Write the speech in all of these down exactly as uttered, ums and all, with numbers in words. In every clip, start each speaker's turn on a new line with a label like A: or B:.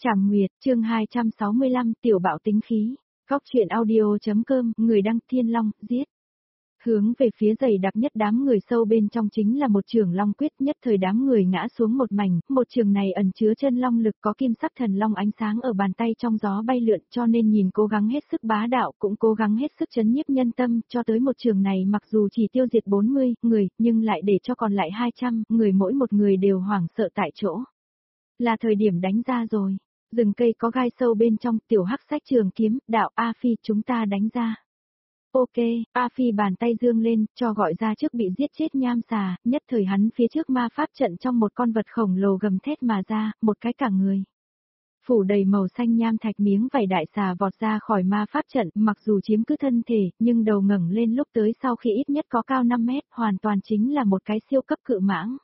A: Trảm Nguyệt, chương hai trăm sáu mươi lăm, tiểu bạo tính khí. Góc truyện audio.com, người đăng Thiên Long, giết. Hướng về phía dày đặc nhất đám người sâu bên trong chính là một trường long quyết, nhất thời đám người ngã xuống một mảnh, một trường này ẩn chứa chân long lực, có kim sắc thần long ánh sáng ở bàn tay trong gió bay lượn, cho nên nhìn cố gắng hết sức bá đạo, cũng cố gắng hết sức chấn nhiếp nhân tâm, cho tới một trường này mặc dù chỉ tiêu diệt bốn mươi người, nhưng lại để cho còn lại hai trăm người, mỗi một người đều hoảng sợ tại chỗ. Là thời điểm đánh ra rồi. Rừng cây có gai sâu bên trong, tiểu hắc sách trường kiếm, đạo A Phi, chúng ta đánh ra. Ok, A Phi bàn tay dương lên, cho gọi ra trước bị giết chết nham xà, nhất thời hắn phía trước ma pháp trận trong một con vật khổng lồ gầm thét mà ra, một cái cả người. Phủ đầy màu xanh nham thạch miếng vảy đại xà vọt ra khỏi ma pháp trận, mặc dù chiếm cứ thân thể, nhưng đầu ngẩng lên lúc tới sau khi ít nhất có cao năm mét, hoàn toàn chính là một cái siêu cấp cự mãng.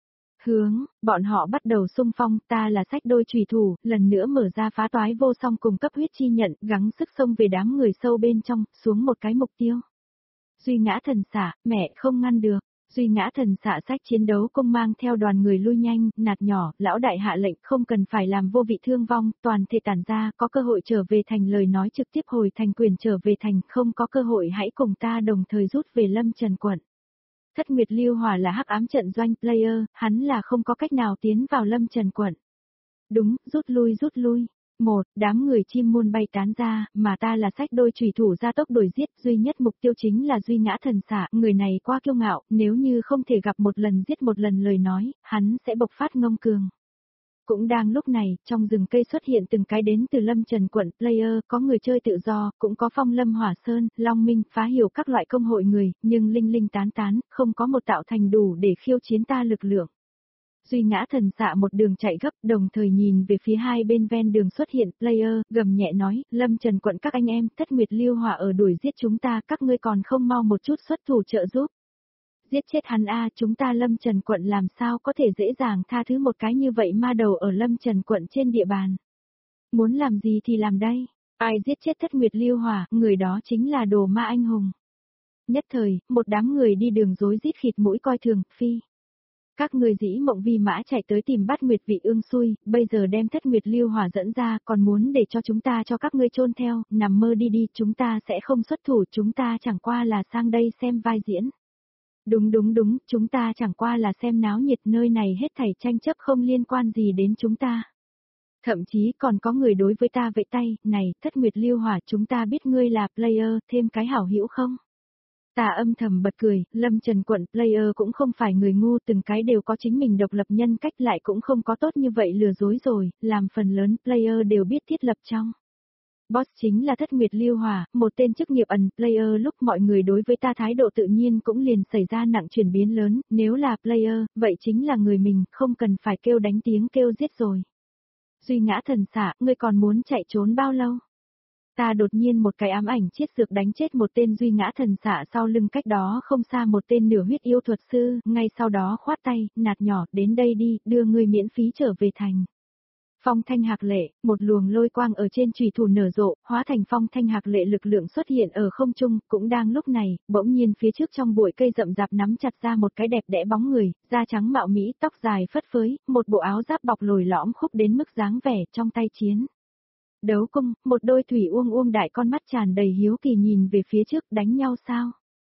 A: Hướng, bọn họ bắt đầu xung phong, ta là sách đôi chùy thủ, lần nữa mở ra phá toái vô song cùng cấp huyết chi nhận, gắng sức xông về đám người sâu bên trong, xuống một cái mục tiêu. Duy ngã thần xạ, mẹ không ngăn được, duy ngã thần xạ sách chiến đấu công mang theo đoàn người lui nhanh, nạt nhỏ, lão đại hạ lệnh không cần phải làm vô vị thương vong, toàn thể tản ra, có cơ hội trở về thành lời nói trực tiếp hồi thành quyền trở về thành, không có cơ hội hãy cùng ta đồng thời rút về Lâm Trần quận. Thất Nguyệt Lưu Hỏa là hắc ám trận doanh player, hắn là không có cách nào tiến vào Lâm Trần quận. Đúng, rút lui rút lui. Một, đám người chim muôn bay tán ra, mà ta là sách đôi chủy thủ ra tốc đuổi giết, duy nhất mục tiêu chính là duy ngã thần xạ, người này quá kiêu ngạo, nếu như không thể gặp một lần giết một lần lời nói, hắn sẽ bộc phát ngông cường. Cũng đang lúc này, trong rừng cây xuất hiện từng cái đến từ Lâm Trần quận player, có người chơi tự do, cũng có Phong Lâm Hỏa Sơn, Long Minh, phá hiểu các loại công hội người, nhưng linh linh tán tán, không có một tạo thành đủ để khiêu chiến ta lực lượng. Duy ngã thần xạ một đường chạy gấp, đồng thời nhìn về phía hai bên ven đường xuất hiện player, gầm nhẹ nói, Lâm Trần quận các anh em, Thất Nguyệt Lưu Hỏa ở đuổi giết chúng ta, các ngươi còn không mau một chút xuất thủ trợ giúp. Giết chết hắn a, chúng ta Lâm Trần quận làm sao có thể dễ dàng tha thứ một cái như vậy ma đầu ở Lâm Trần quận trên địa bàn. Muốn làm gì thì làm đây, ai giết chết Thất Nguyệt Lưu Hỏa, người đó chính là đồ ma anh hùng. Nhất thời, một đám người đi đường rối rít khịt mũi coi thường, phi. Các người dĩ mộng vi mã chạy tới tìm bắt Nguyệt Vị Ương xui, bây giờ đem Thất Nguyệt Lưu Hỏa dẫn ra, còn muốn để cho chúng ta cho các ngươi chôn theo, nằm mơ đi đi, chúng ta sẽ không xuất thủ, chúng ta chẳng qua là sang đây xem vai diễn. Đúng đúng đúng, chúng ta chẳng qua là xem náo nhiệt, nơi này hết thảy tranh chấp không liên quan gì đến chúng ta. Thậm chí còn có người đối với ta vẫy tay, này, Thất Nguyệt Lưu Hỏa, chúng ta biết ngươi là player, thêm cái hảo hữu không? Ta âm thầm bật cười, Lâm Trần quận player cũng không phải người ngu, từng cái đều có chính mình độc lập nhân cách, lại cũng không có tốt như vậy lừa dối rồi, làm phần lớn player đều biết thiết lập trong. Boss chính là Thất Nguyệt Lưu Hỏa, một tên chức nghiệp ẩn player, lúc mọi người đối với ta thái độ tự nhiên cũng liền xảy ra nặng chuyển biến lớn, nếu là player, vậy chính là người mình, không cần phải kêu đánh tiếng kêu giết rồi. Duy ngã thần xạ, ngươi còn muốn chạy trốn bao lâu? Ta đột nhiên một cái ám ảnh chiết dược đánh chết một tên duy ngã thần xạ sau lưng, cách đó không xa một tên nửa huyết yêu thuật sư, ngay sau đó khoát tay, nạt nhỏ, đến đây đi, đưa ngươi miễn phí trở về thành. Phong thanh hạc lệ, một luồng lôi quang ở trên chùy thủ nở rộ, hóa thành phong thanh hạc lệ lực lượng xuất hiện ở không trung, cũng đang lúc này, bỗng nhiên phía trước trong bụi cây rậm rạp nắm chặt ra một cái đẹp đẽ bóng người, da trắng mạo mỹ, tóc dài phất phới, một bộ áo giáp bọc lồi lõm khúc đến mức dáng vẻ, trong tay chiến. Đấu cung, một đôi thủy uông uông đại con mắt tràn đầy hiếu kỳ nhìn về phía trước, đánh nhau sao?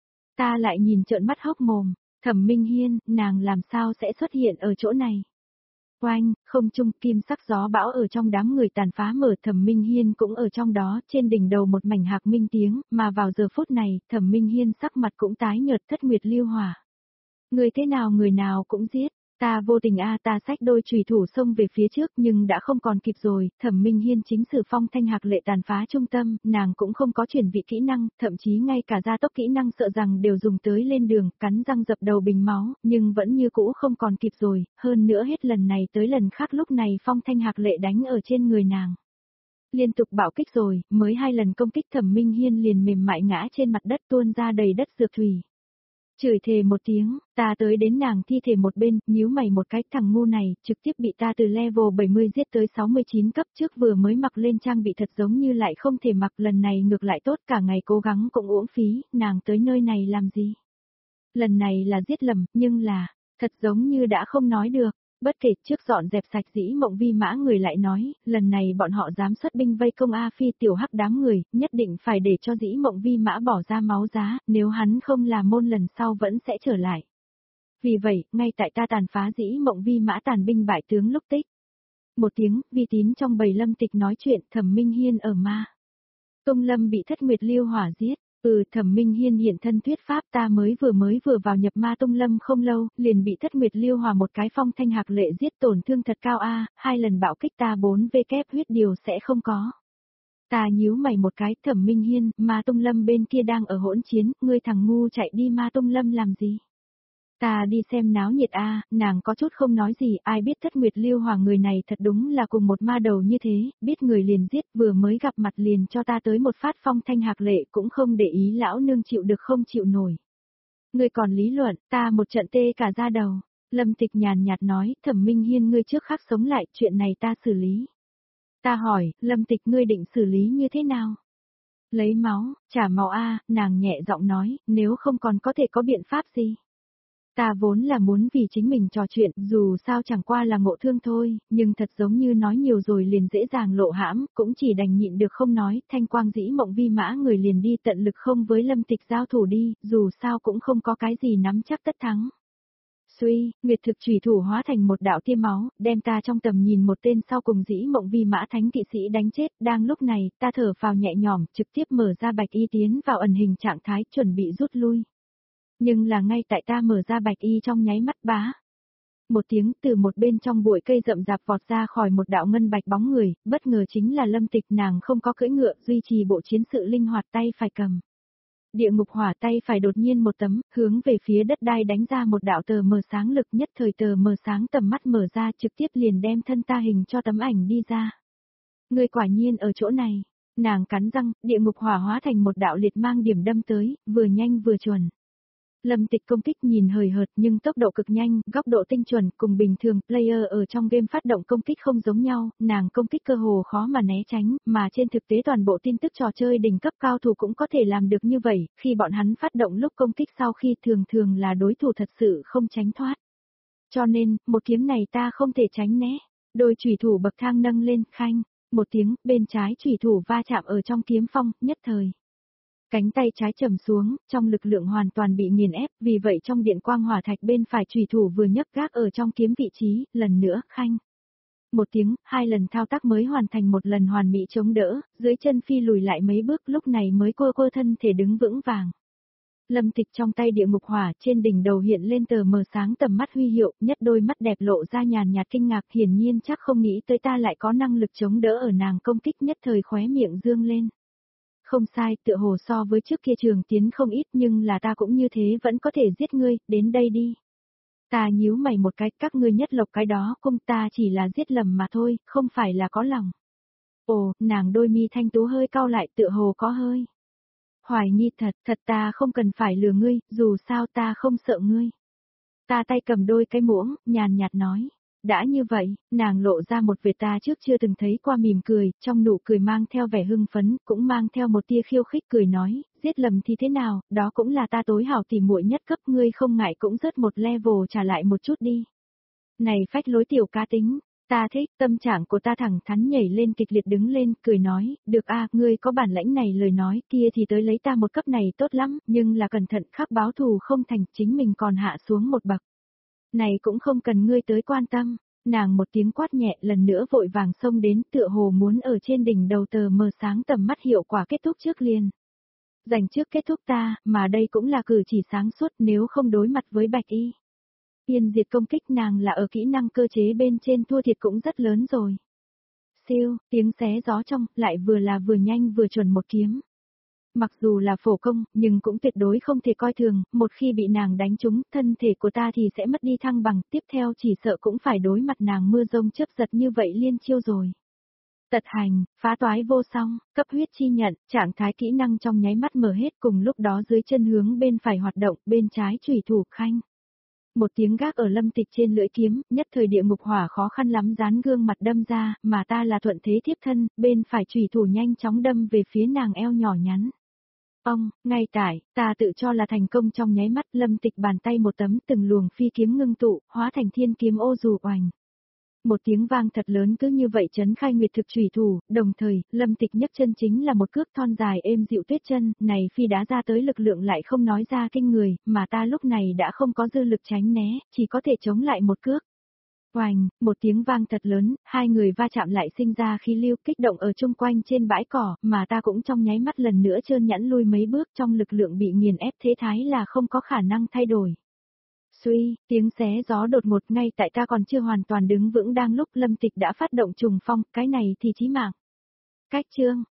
A: Ta lại nhìn trợn mắt hốc mồm, Thẩm Minh Hiên, nàng làm sao sẽ xuất hiện ở chỗ này? Oanh, không trung, kim sắc gió bão ở trong đám người tàn phá mở, Thẩm Minh Hiên cũng ở trong đó, trên đỉnh đầu một mảnh hạc minh tiếng, mà vào giờ phút này, Thẩm Minh Hiên sắc mặt cũng tái nhợt. Thất Nguyệt Lưu Hỏa. Người thế nào người nào cũng giết, ta vô tình a, ta xách đôi chùy thủ xông về phía trước nhưng đã không còn kịp rồi, Thẩm Minh Hiên chính sử phong thanh hạc lệ tàn phá trung tâm, nàng cũng không có chuyển vị kỹ năng, thậm chí ngay cả gia tốc kỹ năng sợ rằng đều dùng tới lên đường, cắn răng dập đầu bình máu, nhưng vẫn như cũ không còn kịp rồi, hơn nữa hết lần này tới lần khác lúc này phong thanh hạc lệ đánh ở trên người nàng. Liên tục bạo kích rồi, mới hai lần công kích Thẩm Minh Hiên liền mềm mại ngã trên mặt đất, tuôn ra đầy đất dược thủy. Chửi thề một tiếng, ta tới đến nàng thi thể một bên, nhíu mày một cái, thằng ngu này, trực tiếp bị ta từ level bảy mươi giết tới sáu mươi chín cấp, trước vừa mới mặc lên trang bị thật giống như lại không thể mặc, lần này ngược lại tốt, cả ngày cố gắng cũng uổng phí, nàng tới nơi này làm gì? Lần này là giết lầm, nhưng là, thật giống như đã không nói được, Bất kể trước dọn dẹp sạch dĩ mộng vi mã người lại nói, lần này bọn họ dám xuất binh vây công A Phi tiểu hắc đám người, nhất định phải để cho dĩ mộng vi mã bỏ ra máu giá, nếu hắn không làm môn lần sau vẫn sẽ trở lại. Vì vậy, ngay tại ta tàn phá dĩ mộng vi mã tàn binh bại tướng lúc tích. Một tiếng, vi tín trong bầy lâm tịch nói chuyện, Thẩm Minh Hiên ở ma. Tung Lâm bị Thất Nguyệt Liêu Hỏa giết. Ừ, Thẩm Minh Hiên hiện thân thuyết pháp, ta mới vừa mới vừa vào nhập ma Tung Lâm không lâu, liền bị Thất Nguyệt Liêu Hỏa một cái phong thanh hạc lệ giết, tổn thương thật cao a, hai lần bạo kích ta bốn vê kép huyết điều sẽ không có. Ta nhíu mày một cái, Thẩm Minh Hiên, ma Tung Lâm bên kia đang ở hỗn chiến, ngươi thằng ngu chạy đi ma Tung Lâm làm gì? Ta đi xem náo nhiệt a, nàng có chút không nói gì, ai biết Thất Nguyệt Liêu Hỏa người này thật đúng là cùng một ma đầu như thế, biết người liền giết, vừa mới gặp mặt liền cho ta tới một phát phong thanh hạc lệ, cũng không để ý lão nương chịu được không chịu nổi. Ngươi còn lý luận, ta một trận tê cả da đầu. Lâm Tịch nhàn nhạt nói, Thẩm Minh Hiên ngươi trước khắc sống lại, chuyện này ta xử lý. Ta hỏi, Lâm Tịch ngươi định xử lý như thế nào? Lấy máu, trả máu a, nàng nhẹ giọng nói, nếu không còn có thể có biện pháp gì? Ta vốn là muốn vì chính mình trò chuyện, dù sao chẳng qua là ngộ thương thôi, nhưng thật giống như nói nhiều rồi liền dễ dàng lộ hãm, cũng chỉ đành nhịn được không nói, thanh quang dĩ mộng vi mã người liền đi tận lực không với Lâm Tịch giao thủ đi, dù sao cũng không có cái gì nắm chắc tất thắng. Suy, Nguyệt thực chủy thủ hóa thành một đạo tiêm máu, đem ta trong tầm nhìn một tên sau cùng dĩ mộng vi mã thánh kỵ sĩ đánh chết, đang lúc này, ta thở phào nhẹ nhõm, trực tiếp mở ra bạch y tiến vào ẩn hình trạng thái chuẩn bị rút lui. Nhưng là ngay tại ta mở ra bạch y trong nháy mắt bá. Một tiếng từ một bên trong bụi cây rậm rạp vọt ra khỏi một đạo ngân bạch bóng người, bất ngờ chính là Lâm Tịch, nàng không có cưỡi ngựa, duy trì bộ chiến sự linh hoạt tay phải cầm. Địa ngục hỏa tay phải đột nhiên một tấm, hướng về phía đất đai đánh ra một đạo tờ mờ sáng lực, nhất thời tờ mờ sáng tầm mắt mở ra trực tiếp liền đem thân ta hình cho tấm ảnh đi ra. Người quả nhiên ở chỗ này, nàng cắn răng, địa ngục hỏa hóa thành một đạo liệt mang điểm đâm tới, vừa nhanh vừa chuẩn. Lâm Tịch công kích nhìn hời hợt nhưng tốc độ cực nhanh, góc độ tinh chuẩn, cùng bình thường player ở trong game phát động công kích không giống nhau, nàng công kích cơ hồ khó mà né tránh, mà trên thực tế toàn bộ tin tức trò chơi đỉnh cấp cao thủ cũng có thể làm được như vậy, khi bọn hắn phát động lúc công kích sau khi thường thường là đối thủ thật sự không tránh thoát. Cho nên, một kiếm này ta không thể tránh né, đôi chủy thủ bậc thang nâng lên, khanh, một tiếng, bên trái chủy thủ va chạm ở trong kiếm phong, nhất thời. Cánh tay trái trầm xuống, trong lực lượng hoàn toàn bị nghiền ép, vì vậy trong điện quang hỏa thạch bên phải chủy thủ vừa nhấc gác ở trong kiếm vị trí, lần nữa, khanh. Một tiếng, hai lần thao tác mới hoàn thành một lần hoàn mỹ chống đỡ, dưới chân phi lùi lại mấy bước lúc này mới cô cô thân thể đứng vững vàng. Lâm Tịch trong tay địa ngục hỏa trên đỉnh đầu hiện lên tờ mờ sáng tầm mắt huy hiệu, nhất đôi mắt đẹp lộ ra nhàn nhạt kinh ngạc, hiển nhiên chắc không nghĩ tới ta lại có năng lực chống đỡ ở nàng công kích, nhất thời khóe miệng dương lên. Không sai, tựa hồ so với trước kia trường tiến không ít nhưng là ta cũng như thế vẫn có thể giết ngươi, đến đây đi. Ta nhíu mày một cái, các ngươi nhất lộc cái đó, cung ta chỉ là giết lầm mà thôi, không phải là có lòng. Ồ, nàng đôi mi thanh tú hơi cau lại, tựa hồ có hơi. Hoài nghi thật, thật ta không cần phải lừa ngươi, dù sao ta không sợ ngươi. Ta tay cầm đôi cái muỗng, nhàn nhạt nói. Đã như vậy, nàng lộ ra một vệt ta trước chưa từng thấy qua mỉm cười, trong nụ cười mang theo vẻ hưng phấn, cũng mang theo một tia khiêu khích cười nói, giết lầm thì thế nào, đó cũng là ta tối hảo tỉ muội nhất cấp, ngươi không ngại cũng rớt một level trả lại một chút đi. Này phách lối tiểu cá tính, ta thích, tâm trạng của ta thẳng thắn nhảy lên kịch liệt đứng lên, cười nói, được a, ngươi có bản lãnh này lời nói kia thì tới lấy ta một cấp này tốt lắm, nhưng là cẩn thận khắc báo thù không thành, chính mình còn hạ xuống một bậc. Này cũng không cần ngươi tới quan tâm, nàng một tiếng quát nhẹ lần nữa vội vàng xông đến tựa hồ muốn ở trên đỉnh đầu tờ mờ sáng tầm mắt hiệu quả kết thúc trước liền. Dành trước kết thúc ta, mà đây cũng là cử chỉ sáng suốt nếu không đối mặt với bạch y. Yên diệt công kích nàng là ở kỹ năng cơ chế bên trên thua thiệt cũng rất lớn rồi. Siêu, tiếng xé gió trong, lại vừa là vừa nhanh vừa chuẩn một kiếm. Mặc dù là phổ công, nhưng cũng tuyệt đối không thể coi thường, một khi bị nàng đánh trúng, thân thể của ta thì sẽ mất đi thăng bằng, tiếp theo chỉ sợ cũng phải đối mặt nàng mưa rông chớp giật như vậy liên chiêu rồi. Tật hành, phá toái vô song, cấp huyết chi nhận, trạng thái kỹ năng trong nháy mắt mở hết cùng lúc đó dưới chân hướng bên phải hoạt động, bên trái chủy thủ khanh. Một tiếng gác ở Lâm Tịch trên lưỡi kiếm, nhất thời địa ngục hỏa khó khăn lắm dán gương mặt đâm ra, mà ta là thuận thế tiếp thân, bên phải chủy thủ nhanh chóng đâm về phía nàng eo nhỏ nhắn. Ông, ngay tại, ta tự cho là thành công trong nháy mắt, Lâm Tịch bàn tay một tấm từng luồng phi kiếm ngưng tụ, hóa thành thiên kiếm ô dù oành. Một tiếng vang thật lớn cứ như vậy chấn khai nguyệt thực chủy thủ, đồng thời, Lâm Tịch nhấc chân chính là một cước thon dài êm dịu tuyết chân, này phi đá ra tới lực lượng lại không nói ra kinh người, mà ta lúc này đã không có dư lực tránh né, chỉ có thể chống lại một cước. Oành, một tiếng vang thật lớn, hai người va chạm lại sinh ra khí lưu kích động ở chung quanh trên bãi cỏ, mà ta cũng trong nháy mắt lần nữa trơn nhẵn lui mấy bước trong lực lượng bị nghiền ép thế thái là không có khả năng thay đổi. Suy, tiếng xé gió đột ngột ngay tại ta còn chưa hoàn toàn đứng vững đang lúc Lâm Tịch đã phát động trùng phong, cái này thì chí mạng. Cách chương